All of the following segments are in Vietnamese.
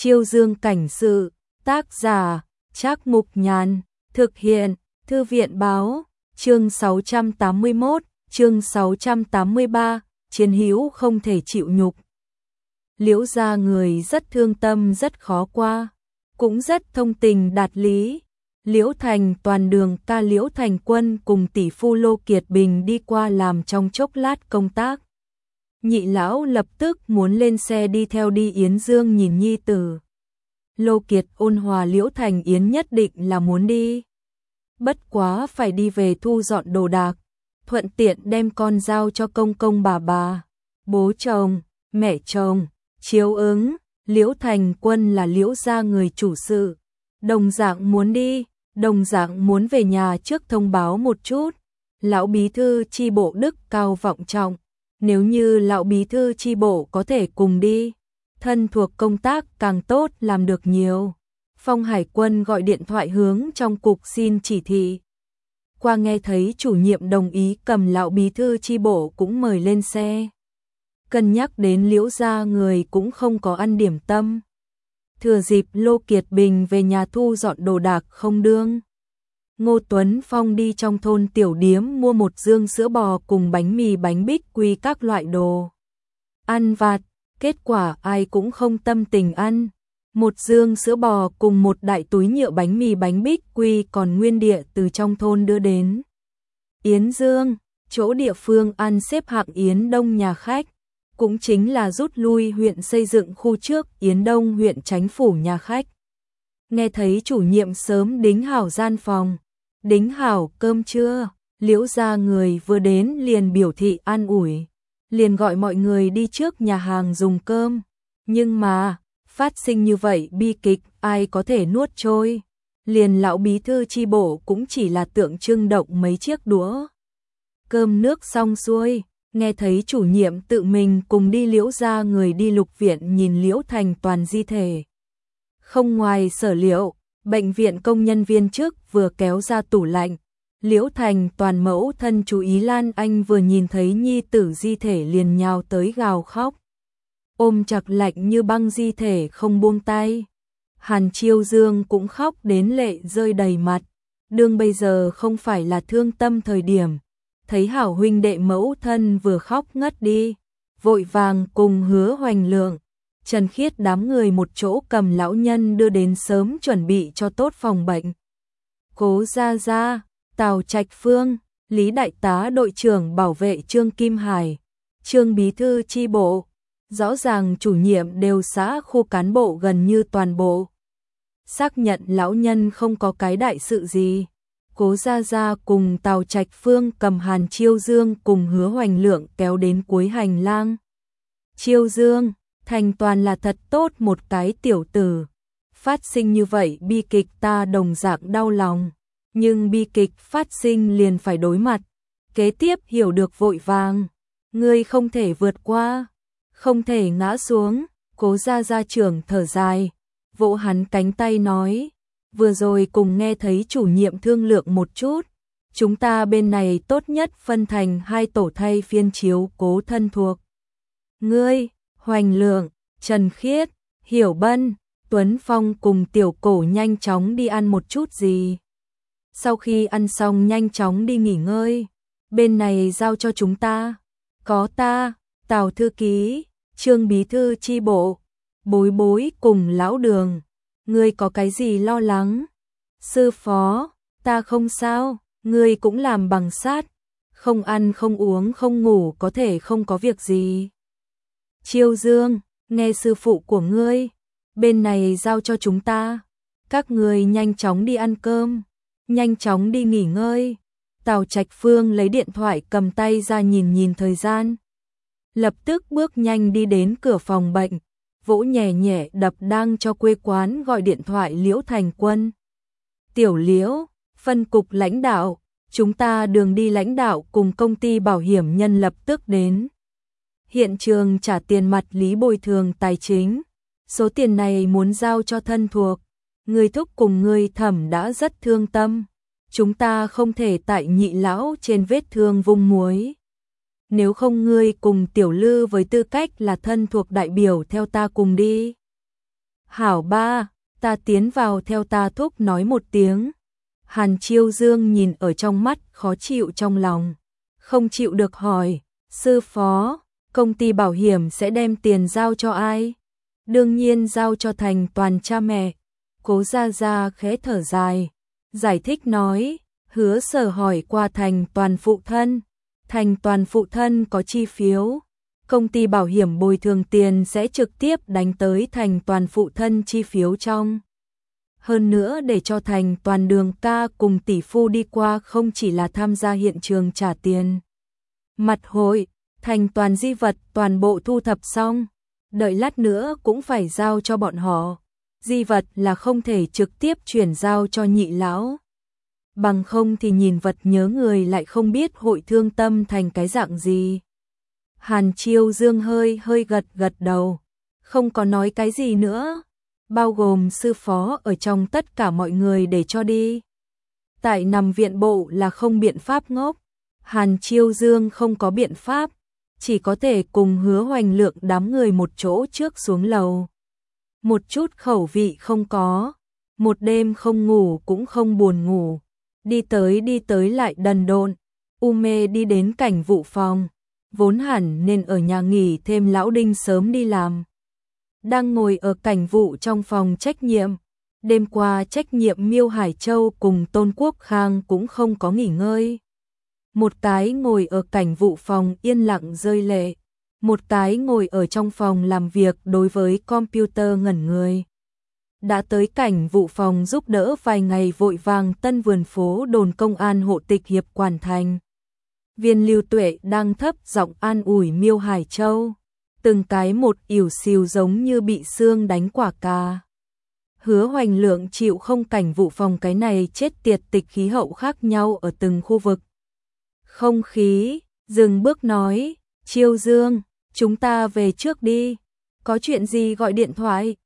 Chiêu Dương cảnh sự, tác giả, Trác Mục Nhàn, thực hiện, Thư viện báo, chương 681, chương 683, chiến hữu không thể chịu nhục. Liễu gia người rất thương tâm rất khó qua, cũng rất thông tình đạt lý. Liễu Thành toàn đường ca Liễu Thành Quân cùng tỷ phu Lô Kiệt Bình đi qua làm trong chốc lát công tác. Nhị lão lập tức muốn lên xe đi theo đi Yến Dương nhìn nhi tử. Lô Kiệt ôn hòa Liễu Thành Yến nhất định là muốn đi. Bất quá phải đi về thu dọn đồ đạc, thuận tiện đem con giao cho công công bà, bố chồng, mẹ chồng, chiếu ứng. Liễu Thành Quân là Liễu gia người chủ sự, đồng dạng muốn đi, đồng dạng muốn về nhà trước thông báo một chút. Lão bí thư chi bộ đức cao vọng trọng, nếu như lão bí thư chi bộ có thể cùng đi, thân thuộc công tác càng tốt làm được nhiều. Phong Hải Quân gọi điện thoại hướng trong cục xin chỉ thị. Qua nghe thấy chủ nhiệm đồng ý cầm lão bí thư chi bộ cũng mời lên xe. Cân nhắc đến Liễu gia người cũng không có ăn điểm tâm. Thừa dịp Lô Kiệt Bình về nhà thu dọn đồ đạc không đương. Ngô Tuấn Phong đi trong thôn tiểu điếm mua một dương sữa bò cùng bánh mì bánh bích quy các loại đồ ăn vặt, kết quả ai cũng không tâm tình ăn. Một dương sữa bò cùng một đại túi nhựa bánh mì bánh bích quy còn nguyên địa từ trong thôn đưa đến Yến Dương, chỗ địa phương ăn xếp hạng Yến Đông nhà khách, cũng chính là rút lui huyện xây dựng khu trước Yến Đông huyện Chánh phủ nhà khách. Nghe thấy chủ nhiệm sớm đính hảo gian phòng, đính hảo cơm trưa, Liễu gia người vừa đến liền biểu thị an ủi, liền gọi mọi người đi trước nhà hàng dùng cơm. Nhưng mà, phát sinh như vậy bi kịch ai có thể nuốt trôi, liền lão bí thư chi bộ cũng chỉ là tượng trưng động mấy chiếc đũa. Cơm nước xong xuôi, nghe thấy chủ nhiệm tự mình cùng đi Liễu gia người đi lục viện nhìn Liễu Thành toàn di thể. Không ngoài sở liệu, bệnh viện công nhân viên trước vừa kéo ra tủ lạnh, Liễu Thành toàn mẫu thân chú ý Lan Anh vừa nhìn thấy nhi tử di thể liền nhào tới gào khóc. Ôm chặt lạnh như băng di thể không buông tay. Hàn Chiêu Dương cũng khóc đến lệ rơi đầy mặt, đương bây giờ không phải là thương tâm thời điểm. Thấy hảo huynh đệ mẫu thân vừa khóc ngất đi, vội vàng cùng Hứa Hoành Lượng, Trần Khiết đám người một chỗ cầm lão nhân đưa đến sớm chuẩn bị cho tốt phòng bệnh. Cố Gia Gia, Tào Trạch Phương, Lý Đại tá đội trưởng bảo vệ Trương Kim Hải, Trương bí thư chi bộ, rõ ràng chủ nhiệm đều xã khu cán bộ gần như toàn bộ. Xác nhận lão nhân không có cái đại sự gì. Cố Gia Gia cùng Tào Trạch Phương cầm Hàn Chiêu Dương cùng Hứa Hoành Lượng kéo đến cuối hành lang. Chiêu Dương, thành toàn là thật tốt một cái tiểu tử. Phát sinh như vậy bi kịch ta đồng dạng đau lòng. Nhưng bi kịch phát sinh liền phải đối mặt. Kế tiếp hiểu được vội vàng. Ngươi không thể vượt qua, không thể ngã xuống. Cố Gia Gia trưởng thở dài, vỗ hắn cánh tay nói. Vừa rồi cùng nghe thấy chủ nhiệm thương lượng một chút, chúng ta bên này tốt nhất phân thành hai tổ thay phiên chiếu cố thân thuộc. Ngươi, Hoành Lượng, Trần Khiết, Hiểu Bân, Tuấn Phong cùng Tiểu Cổ nhanh chóng đi ăn một chút gì. Sau khi ăn xong nhanh chóng đi nghỉ ngơi, bên này giao cho chúng ta. Có ta, Tào thư ký, Trương bí thư chi bộ, Bối Bối cùng lão Đường. Ngươi có cái gì lo lắng? Sư phó, ta không sao, ngươi cũng làm bằng sát, không ăn không uống không ngủ có thể không có việc gì. Chiêu Dương, nghe sư phụ của ngươi, bên này giao cho chúng ta, các ngươi nhanh chóng đi ăn cơm, nhanh chóng đi nghỉ ngơi. Tào Trạch Phương lấy điện thoại cầm tay ra nhìn nhìn thời gian, lập tức bước nhanh đi đến cửa phòng bệnh. Vỗ nhẹ nhẹ đập đang cho quê quán gọi điện thoại Liễu Thành Quân. Tiểu Liễu, phân cục lãnh đạo, chúng ta đường đi lãnh đạo cùng công ty bảo hiểm nhân lập tức đến. Hiện trường trả tiền mặt lý bồi thường tài chính. Số tiền này muốn giao cho thân thuộc. Người thúc cùng người thẩm đã rất thương tâm. Chúng ta không thể tại nhị lão trên vết thương vung muối. Nếu không ngươi cùng Tiểu Lư với tư cách là thân thuộc đại biểu theo ta cùng đi. Hảo ba, ta tiến vào theo ta thúc nói một tiếng. Hàn Chiêu Dương nhìn ở trong mắt khó chịu trong lòng. Không chịu được hỏi, sư phó, công ty bảo hiểm sẽ đem tiền giao cho ai? Đương nhiên giao cho Thành Toàn cha mẹ. Cố Gia Gia khẽ thở dài, giải thích nói, Hứa Sở hỏi qua Thành Toàn phụ thân. Thành Toàn phụ thân có chi phiếu. Công ty bảo hiểm bồi thường tiền sẽ trực tiếp đánh tới Thành Toàn phụ thân chi phiếu trong. Hơn nữa để cho Thành Toàn Đường ca cùng tỷ phu đi qua không chỉ là tham gia hiện trường trả tiền mặt hội, Thành Toàn di vật toàn bộ thu thập xong, đợi lát nữa cũng phải giao cho bọn họ. Di vật là không thể trực tiếp chuyển giao cho nhị lão. Bằng không thì nhìn vật nhớ người lại không biết hội thương tâm thành cái dạng gì. Hàn Chiêu Dương hơi gật đầu, không có nói cái gì nữa, bao gồm sư phó ở trong tất cả mọi người để cho đi. Tại nằm viện bộ là không biện pháp ngốc, Hàn Chiêu Dương không có biện pháp, chỉ có thể cùng Hứa Hoành Lượng đám người một chỗ trước xuống lầu. Một chút khẩu vị không có, một đêm không ngủ cũng không buồn ngủ, đi tới lại đần độn, u mê đi đến cảnh vụ phòng, vốn hẳn nên ở nhà nghỉ thêm lão Đinh sớm đi làm. Đang ngồi ở cảnh vụ trong phòng trách nhiệm, đêm qua trách nhiệm Miêu Hải Châu cùng Tôn Quốc Khang cũng không có nghỉ ngơi. Một cái ngồi ở cảnh vụ phòng yên lặng rơi lệ, một cái ngồi ở trong phòng làm việc đối với computer ngẩn người. Đã tới cảnh vụ phòng giúp đỡ vài ngày vội vàng tân vườn phố đồn công an hộ tịch hiệp quản thành. Viên Lưu Tuệ đang thấp giọng an ủi Miêu Hải Châu, từng cái một ỉu xìu giống như bị xương đánh quả cà. Hứa Hoành Lượng chịu không cảnh vụ phòng cái này chết tiệt tịch khí hậu khác nhau ở từng khu vực. Không khí, dừng bước nói, Chiêu Dương, chúng ta về trước đi, có chuyện gì gọi điện thoại.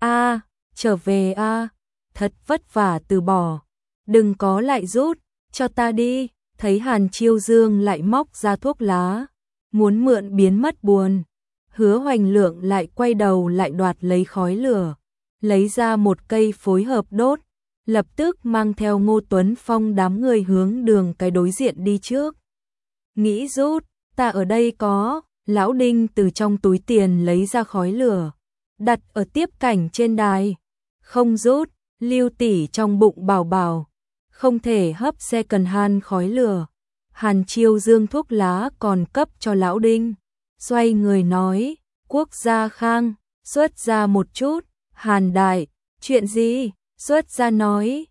Trở về thật vất vả từ bỏ, đừng có lại rút, cho ta đi. Thấy Hàn Chiêu Dương lại móc ra thuốc lá, muốn mượn biến mất buồn. Hứa Hoành Lượng lại quay đầu lại đoạt lấy khói lửa, lấy ra một cây phối hợp đốt, lập tức mang theo Ngô Tuấn Phong đám người hướng đường cái đối diện đi trước. Nghĩ rút, ta ở đây có. Lão Đinh từ trong túi tiền lấy ra khói lửa, đặt ở tiếp cảnh trên đài. Không rút, Lưu tỷ trong bụng bảo không thể hấp second hand khói lửa. Hàn Chiêu Dương thuốc lá còn cấp cho Lão Đinh, xoay người nói, Quốc Gia Khang, xuất ra một chút. Hàn đại, chuyện gì? Xuất ra nói,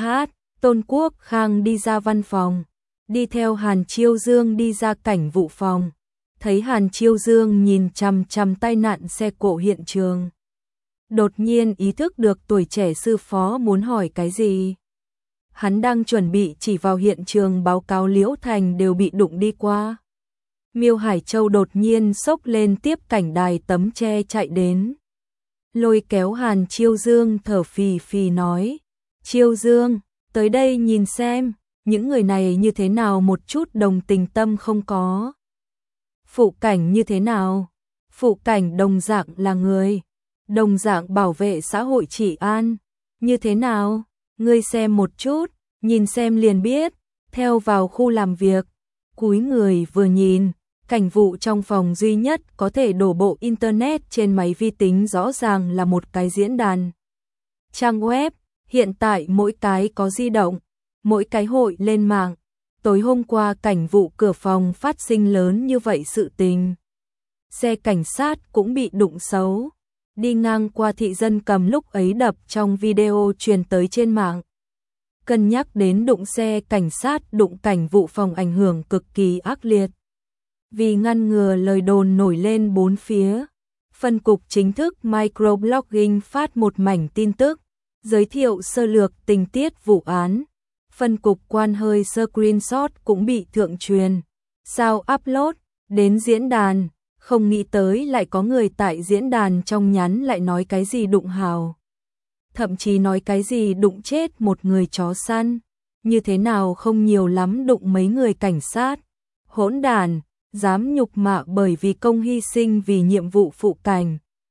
Tôn Quốc Khang đi ra văn phòng, đi theo Hàn Chiêu Dương đi ra cảnh vụ phòng. Thấy Hàn Chiêu Dương nhìn chằm tai nạn xe cộ hiện trường, đột nhiên ý thức được tuổi trẻ sư phó muốn hỏi cái gì. Hắn đang chuẩn bị chỉ vào hiện trường báo cáo Liễu Thành đều bị đụng đi qua. Miêu Hải Châu đột nhiên xốc lên tiếp cảnh đài tấm che chạy đến, lôi kéo Hàn Chiêu Dương thở phì phì nói, Chiêu Dương, tới đây nhìn xem, những người này như thế nào một chút đồng tình tâm không có. Phụ cảnh như thế nào? Phụ cảnh đồng dạng là người, đồng dạng bảo vệ xã hội trị an. Như thế nào? Ngươi xem một chút, nhìn xem liền biết. Theo vào khu làm việc, cúi người vừa nhìn, cảnh vụ trong phòng duy nhất có thể đổ bộ internet trên máy vi tính rõ ràng là một cái diễn đàn. Trang web, hiện tại mỗi cái có di động, mỗi cái hội lên mạng. Tối hôm qua cảnh vụ cửa phòng phát sinh lớn như vậy sự tình. Xe cảnh sát cũng bị đụng xấu. Đi ngang qua thị dân cầm lúc ấy đập trong video truyền tới trên mạng. Cân nhắc đến đụng xe cảnh sát đụng cảnh vụ phòng ảnh hưởng cực kỳ ác liệt. Vì ngăn ngừa lời đồn nổi lên bốn phía, phân cục chính thức microblogging phát một mảnh tin tức, giới thiệu sơ lược tình tiết vụ án. Phân cục quan hơi screenshot cũng bị thượng truyền, sao upload đến diễn đàn, không nghĩ tới lại có người tại diễn đàn trong nhắn lại nói cái gì đụng hào. Thậm chí nói cái gì đụng chết một người chó săn, như thế nào không nhiều lắm đụng mấy người cảnh sát. Hỗn đàn, dám nhục mạ bởi vì công hy sinh vì nhiệm vụ phụ cảnh.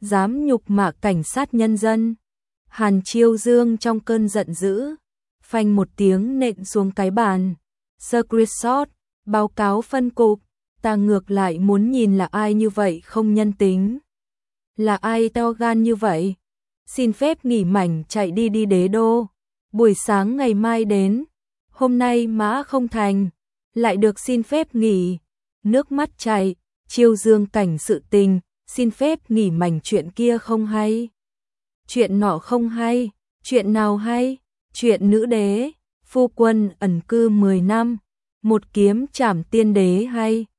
dám nhục mạ cảnh sát nhân dân. Hàn Chiêu Dương trong cơn giận dữ, phanh một tiếng nện xuống cái bàn. Screenshot, báo cáo phân cục, ta ngược lại muốn nhìn là ai như vậy không nhân tính. Là ai to gan như vậy? Xin phép nghỉ mảnh chạy đi đế đô. Buổi sáng ngày mai đến, hôm nay mã không thành, lại được xin phép nghỉ. Nước mắt chảy, Chiêu Dương cảnh sự tình, xin phép nghỉ mảnh chuyện kia không hay. Chuyện nọ không hay, chuyện nào hay? Chuyện nữ đế, phu quân ẩn cư 10 năm, một kiếm trảm tiên đế hay.